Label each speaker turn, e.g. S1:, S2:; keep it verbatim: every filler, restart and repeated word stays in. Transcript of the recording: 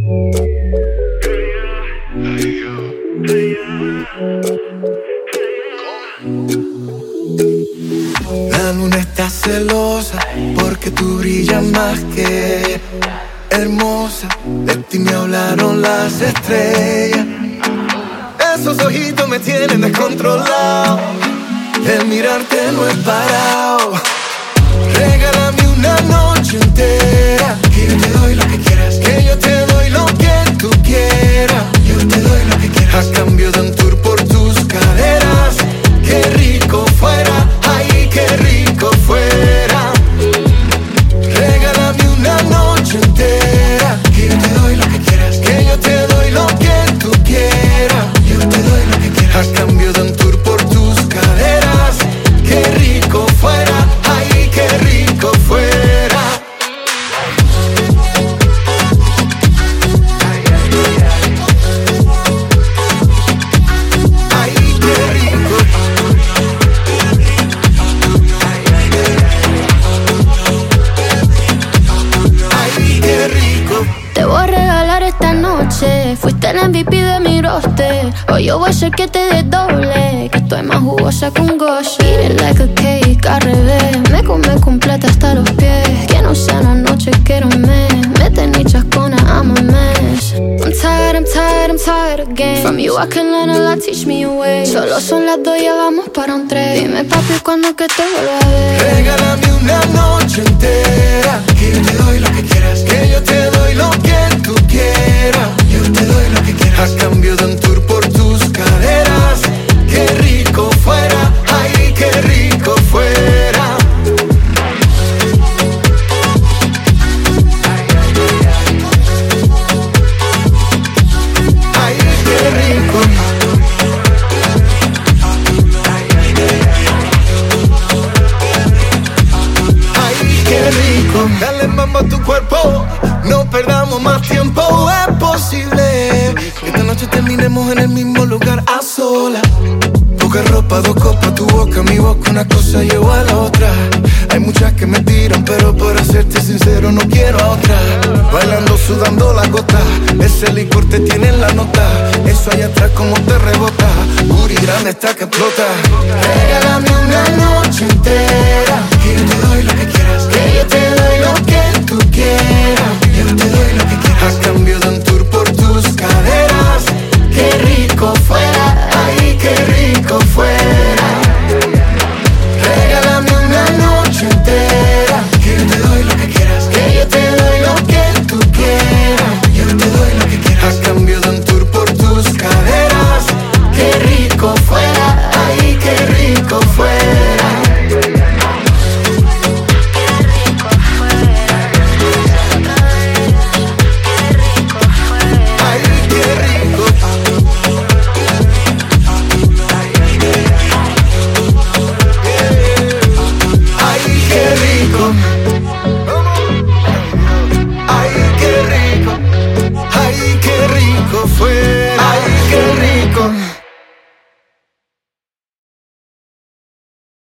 S1: La luna está celosa porque tú brillas más que hermosa. De ti me hablaron las estrellas. Esos ojitos me tienen descontrolado. El mirarte no he parado. Regálame una noche entera, que yo te doy lo que quieras, que yo te doy lo que tú quieras. Yo te doy lo que quieras a cambio de un tour por tus caderas. Qué rico fuera, ay, qué rico fuera. Regálame una noche entera, que yo te doy lo que quieras, que yo te doy lo que tú quieras. Yo te doy lo que quieras a cambio de un tour por tus caderas. Qué rico fuera, ay, qué rico fuera. Ay, qué rico. Ay, qué rico.
S2: Te voy a regalar esta noche. Fuiste el M V P de mi roster. Hoy yo voy a hacer que te desdoble, que estoy más jugosa que un gosh. Eat it like a cake, al revés. Me come completa hasta los pies. Que no sea una noche, quiero un mes. Mete ni chascona, I'm a mess. I'm tired, I'm tired, I'm tired again. From you I can learn a lot, teach me a way. Solo son las dos, ya vamos para un tres. Dime papi, ¿cuándo que te vuelva a ver?
S1: Regálame una noche entera, que yo te doy lo que quieras, que yo te doy lo que tú quieras. Yo te doy lo que quieras a cambio de un tour por tus caderas. Qué rico fuera, ay, qué rico fuera. Ay, qué rico. Ay, qué rico. Dale mambo a tu cuerpo, no perdamos más tiempo. Es posible que esta noche terminemos en el mismo lugar a solas. Poca ropa, dos copas, tu boca, mi boca, una cosa llevo a la otra. Hay muchas que me tiran, pero por serte sincero no quiero a otra. Bailando, sudando la gota, ese licor te tiene en la nota. Eso allá atrás como te rebota, booty grande está que explota. Regálame una noche entera,